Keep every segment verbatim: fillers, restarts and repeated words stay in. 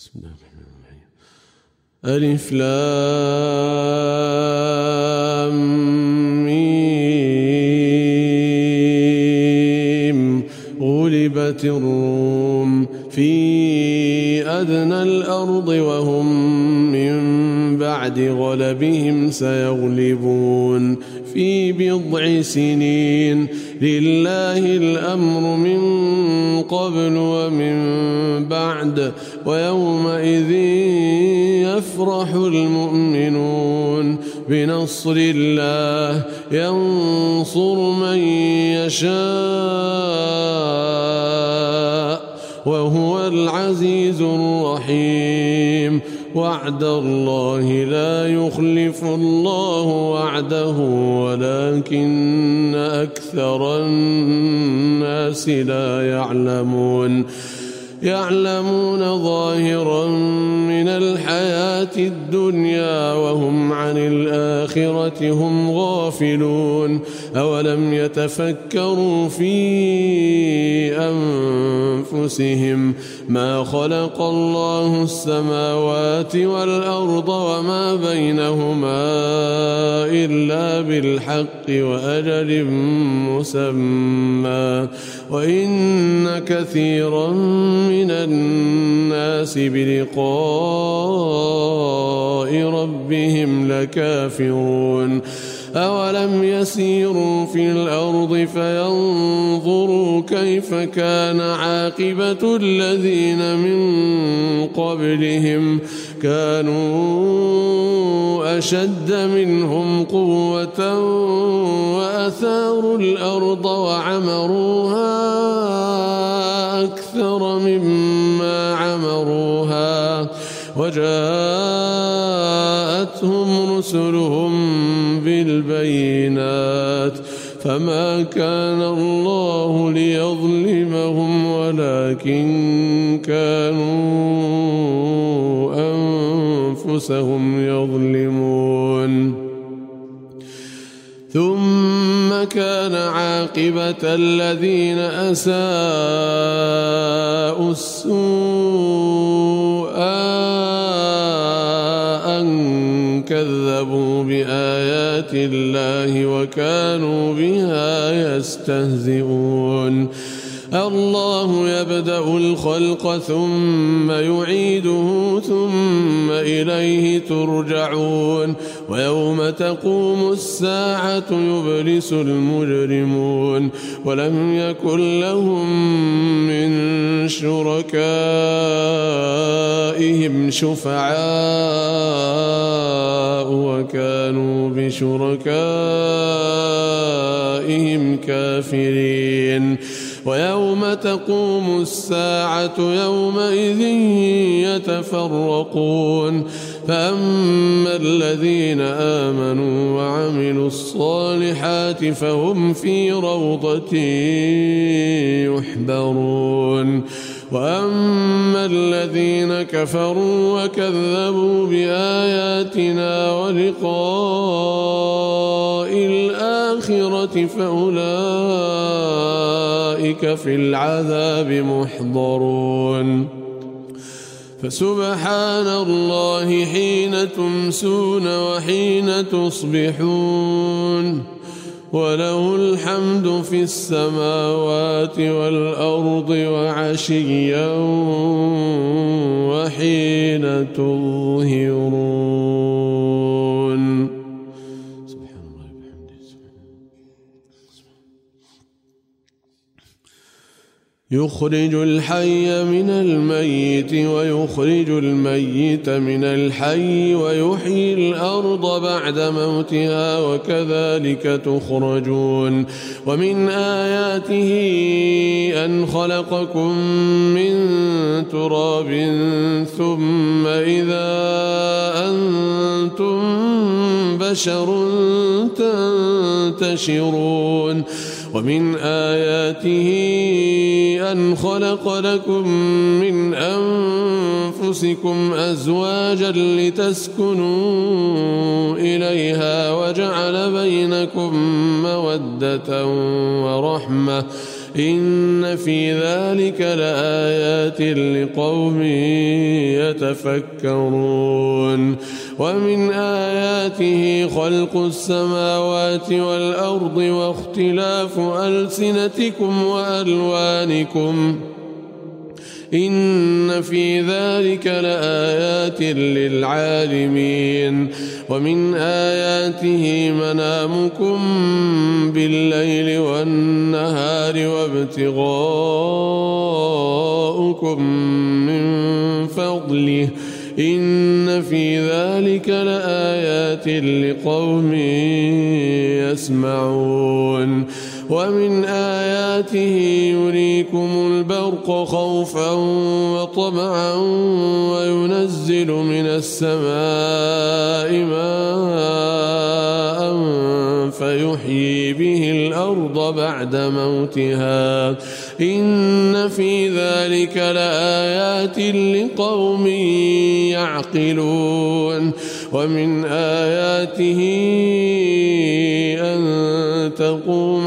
بسم الله الرحمن الرحيم. ألف لام ميم. غلبت الروم في أدنى الأرض وهم من بعد غلبهم سيغلبون في بضع سنين. لله الأمر من قبل ومن بعد ويومئذ يفرح المؤمنون بنصر الله ينصر من يشاء وهو العزيز الرحيم. وعد الله لا يخلف الله وعده ولكن أكثر الناس لا يعلمون. يعلمون ظاهرا من الحياة الدنيا وهم عن الآخرة هم غافلون. أولم يتفكروا في أنفسهم ما خلق الله السماوات والأرض وما بينهما إلا بالحق وأجل مسمى وإن كثيرا من الناس بلقاء ربهم لكافرون. أولم يسيروا في الأرض فينظروا كيف كان عاقبة الذين من قبلهم كانوا أشد منهم قوة وأثاروا الأرض وعمروها أكثر مما عمروها وجاءتهم رسلهم بالبينات فما كان الله ليظلمهم ولكن كانوا أنفسهم يظلمون. ثم كان عاقبة الذين أساءوا السوء أن كذبوا بآيات الله وكانوا بها يستهزئون. الله يبدأ الخلق ثم يعيده ثم إليه ترجعون. ويوم تقوم الساعة يبلس المجرمون ولم يكن لهم من شركائهم شفعاء وكانوا بشركائهم كافرين. ويوم تقوم الساعة يومئذ يتفرقون فأما الذين آمنوا وعملوا الصالحات فهم في روضة يحبرون. وأما الذين كفروا وكذبوا بآياتنا ولقاء الآخرة فأولئك في العذاب محضرون. فسبحان الله حين تمسون وحين تصبحون وله الحمد في السماوات والأرض وعشيا وحين تظهرون. سبحان الله وبحمده. يخرج الحي من الميت ويخرج الميت من الحي ويحيي الأرض بعد موتها وكذلك تخرجون. ومن آياته أن خلقكم من تراب ثم إذا أنتم بشر تنتشرون. ومن آياته أن خلق لكم من أنفسكم أزواجا لتسكنوا إليها وجعل بينكم مودة ورحمة إن في ذلك لآيات لقوم يتفكرون ومن آياته خلق السماوات والأرض واختلاف ألسنتكم وألوانكم إن في ذلك لآيات للعالمين ومن آياته منامكم بالليل والنهار وابتغاؤكم من فضله إن في ذلك لآيات لقوم يسمعون ومن آياته يريكم البرق خوفا وطمعا وينزل من السماء ماء فيحيي به الأرض بعد موتها إن في ذلك لآيات لقوم يعقلون ومن آياته أن تقوم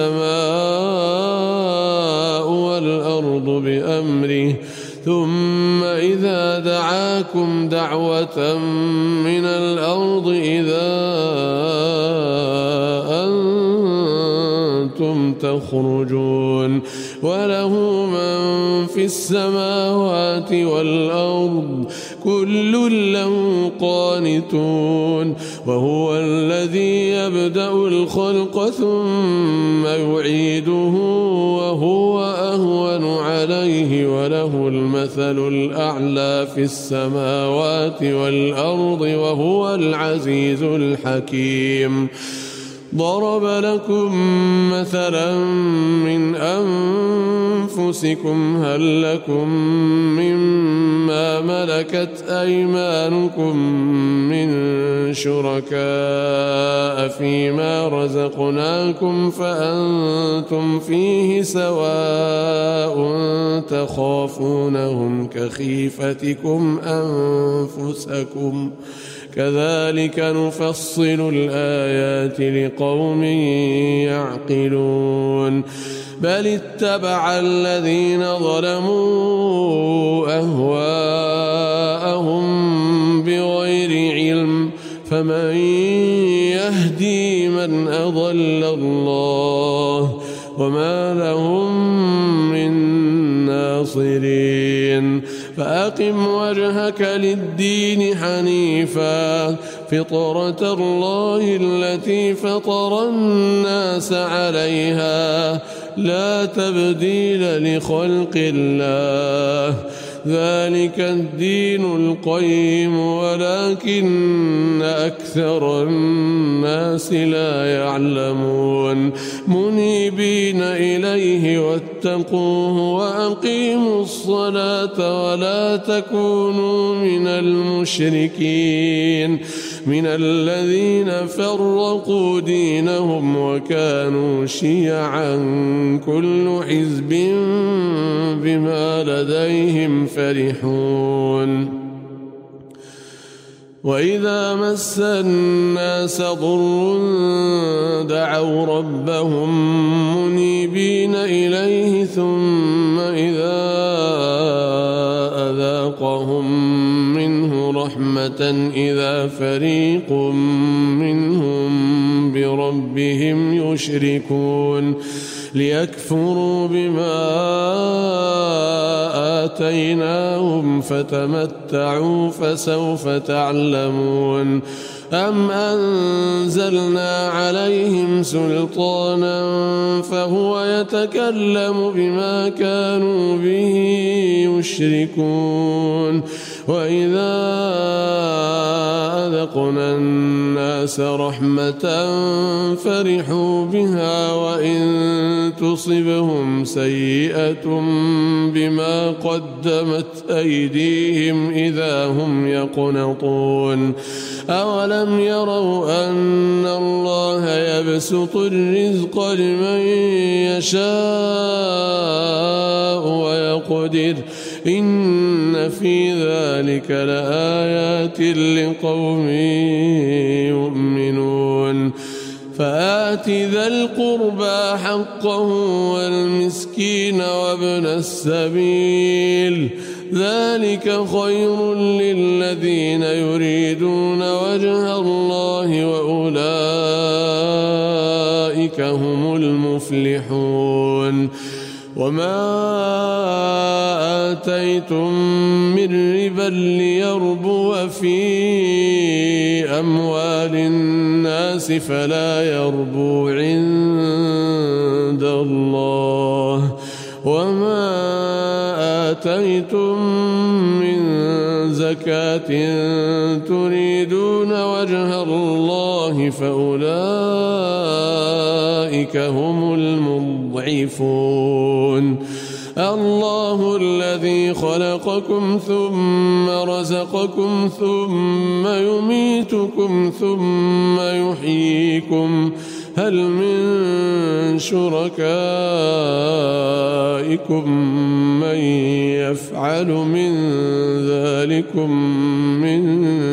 السماء والأرض بأمره ثم إذا دعاكم دعوة من الأرض إذا أنتم تخرجون وله من في السماوات والأرض كل له قانتون وهو الذي يبدأ الخلق ثم يعيده وهو أهون عليه وله المثل الأعلى في السماوات والأرض وهو العزيز الحكيم ضرب لكم مثلا من أنفسكم هل لكم مما ملكت أيمانكم من شركاء فيما رزقناكم فأنتم فيه سواء تخافونهم كخيفتكم أنفسكم كذلك نفصل الآيات لقوم يعقلون بل اتبع الذين ظلموا أهواءهم بغير علم فمن يهدي من أضل الله وما لهم من ناصرين فأقم وجهك للدين حنيفا فطرة الله التي فطر الناس عليها لا تبديل لخلق الله ذلك الدين القيم ولكن أكثر الناس لا يعلمون منيبين إليه واتقوه وأقيموا الصلاة ولا تكونوا من المشركين من الذين فرقوا دينهم وكانوا شيعا كل حزب بما لديهم فرحون وإذا مس الناس ضر دعوا ربهم منيبين إليه ثم إذا أذاقهم منه رحمة إذا فريق منهم بربهم يشركون ليكفروا بما آتيناهم فتمتعوا فسوف تعلمون أم أنزلنا عليهم سلطانا فهو يتكلم بما كانوا به يشركون وإذا أذقنا الناس رحمة فرحوا بها وإن تصبهم سيئة بما قدمت أيديهم إذا هم يقنطون أولم يروا أن الله يبسط الرزق لمن يشاء ويقدر إن في ذلك لآيات لقوم يؤمنون فآت ذا القربى حقه والمسكين وابن السبيل ذلك خير للذين يريدون وجه الله وأولئك هم المفلحون وما آتيتم من ربا ليربو في أموال الناس فلا يربو عند الله وما آتيتم من زكاة تريدون وجه الله فأولئك هم المضعفون الله الذي خلقكم ثم رزقكم ثم يميتكم ثم يحييكم هل من شركائكم من يفعل من ذلكم من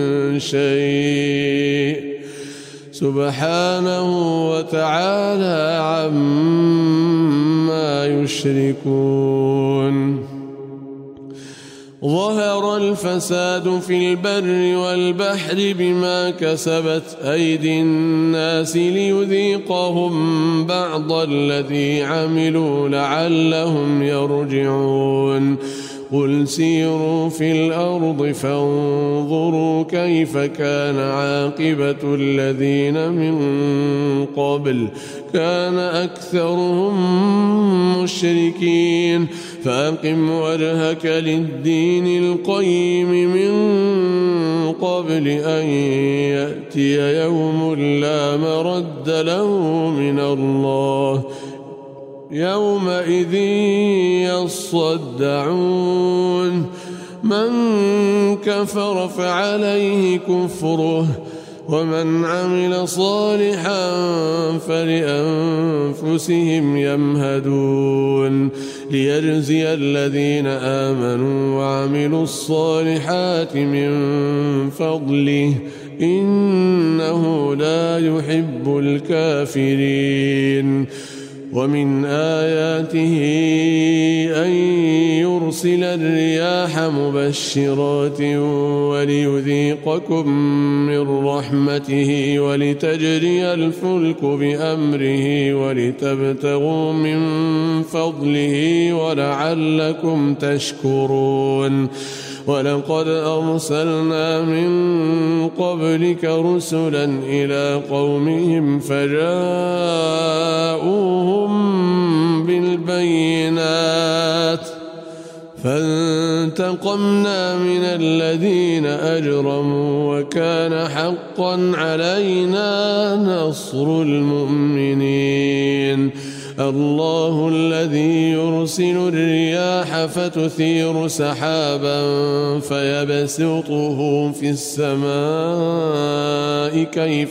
شيء سبحانه وتعالى عما يشركون ظهر الفساد في البر والبحر بما كسبت أيدي الناس ليذيقهم بعض الذي عملوا لعلهم يرجعون قل سيروا في الأرض فانظروا كيف كان عاقبة الذين من قبل كان أكثرهم مشركين فأقم وجهك للدين القيم من قبل أن يأتي يوم لا مرد له من الله يومئذ يصدعون من كفر فعليه كفره ومن عمل صالحا فلأنفسهم يمهدون ليجزي الذين آمنوا وعملوا الصالحات من فضله إنه لا يحب الكافرين ومن آياته أن يرسل الرياح مبشرات وليذيقكم من رحمته ولتجري الفلك بأمره ولتبتغوا من فضله ولعلكم تشكرون ولقد أرسلنا من قبلك رسلا إلى قومهم فجاءوهم بالبينات فانتقمنا من الذين أجرموا وكان حقا علينا نصر المؤمنين الله الذي يرسل الرياح فتثير سحابا فيبسطه في السماء كيف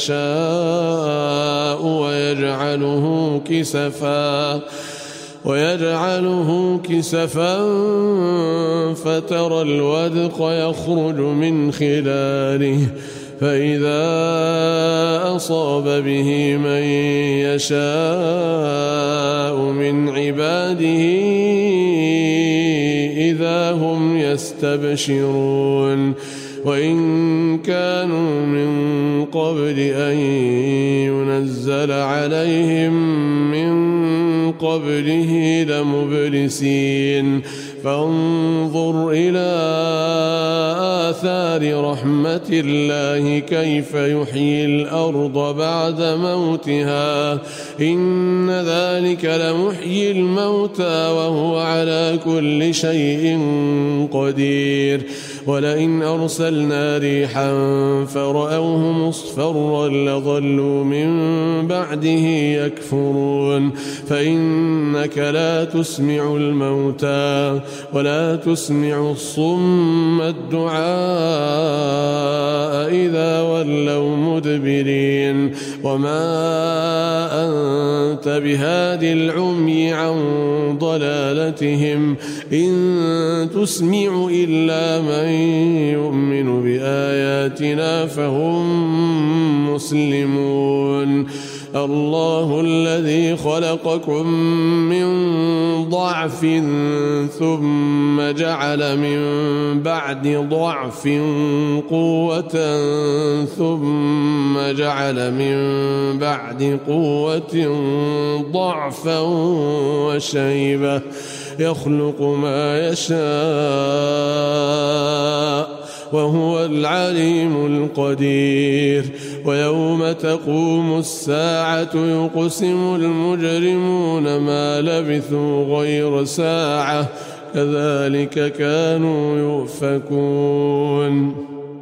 يشاء ويجعله كسفا ويجعله كسفا فترى الودق يخرج من خلاله فإذا أصاب به من يشاء من عباده إذا هم يستبشرون وإن كانوا من قبل أن ينزل عليهم من قبله لمبلسين فانظر إلى آثار رحمة الله كيف يحيي الأرض بعد موتها إن ذلك لمحيي الموتى وهو على كل شيء قدير ولئن أرسلنا ريحا فرأوه مصفرا لظلوا من بعده يكفرون فإنك لا تسمع الموتى ولا تسمع الصم الدعاء إذا ولوا مدبرين وما أنت بهادي العمي عن ضلالتهم إن تسمع إلا من يؤمن بآياتنا فهم مسلمون الله الذي خلقكم من ضعف ثم جعل من بعد ضعف قوة ثم جعل من بعد قوة ضعفا وشيبة يخلق ما يشاء وهو العليم القدير ويوم تقوم الساعة يقسم المجرمون ما لبثوا غير ساعة كذلك كانوا يؤفكون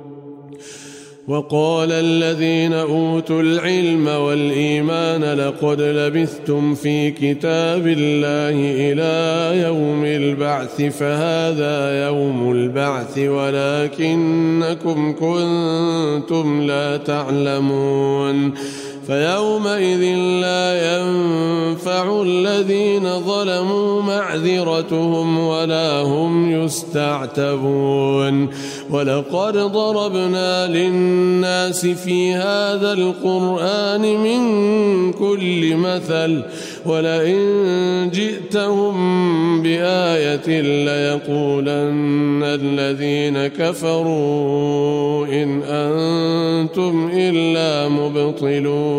وقال الذين أوتوا العلم والإيمان لقد لبثتم في كتاب الله إلى يوم البعث فهذا يوم البعث ولكنكم كنتم لا تعلمون فيومئذ لا ينفع الذين ظلموا معذرتهم ولا هم يستعتبون ولقد ضربنا للناس في هذا القرآن من كل مثل ولئن جئتهم بآية ليقولن الذين كفروا إن أنتم إلا مبطلون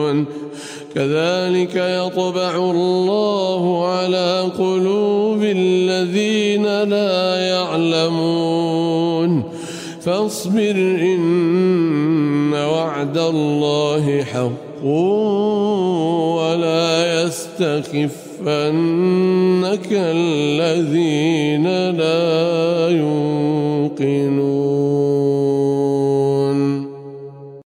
كذلك يطبع الله على قلوب الذين لا يعلمون فاصبر إن وعد الله حق ولا يستخفنك الذين لا يوقنون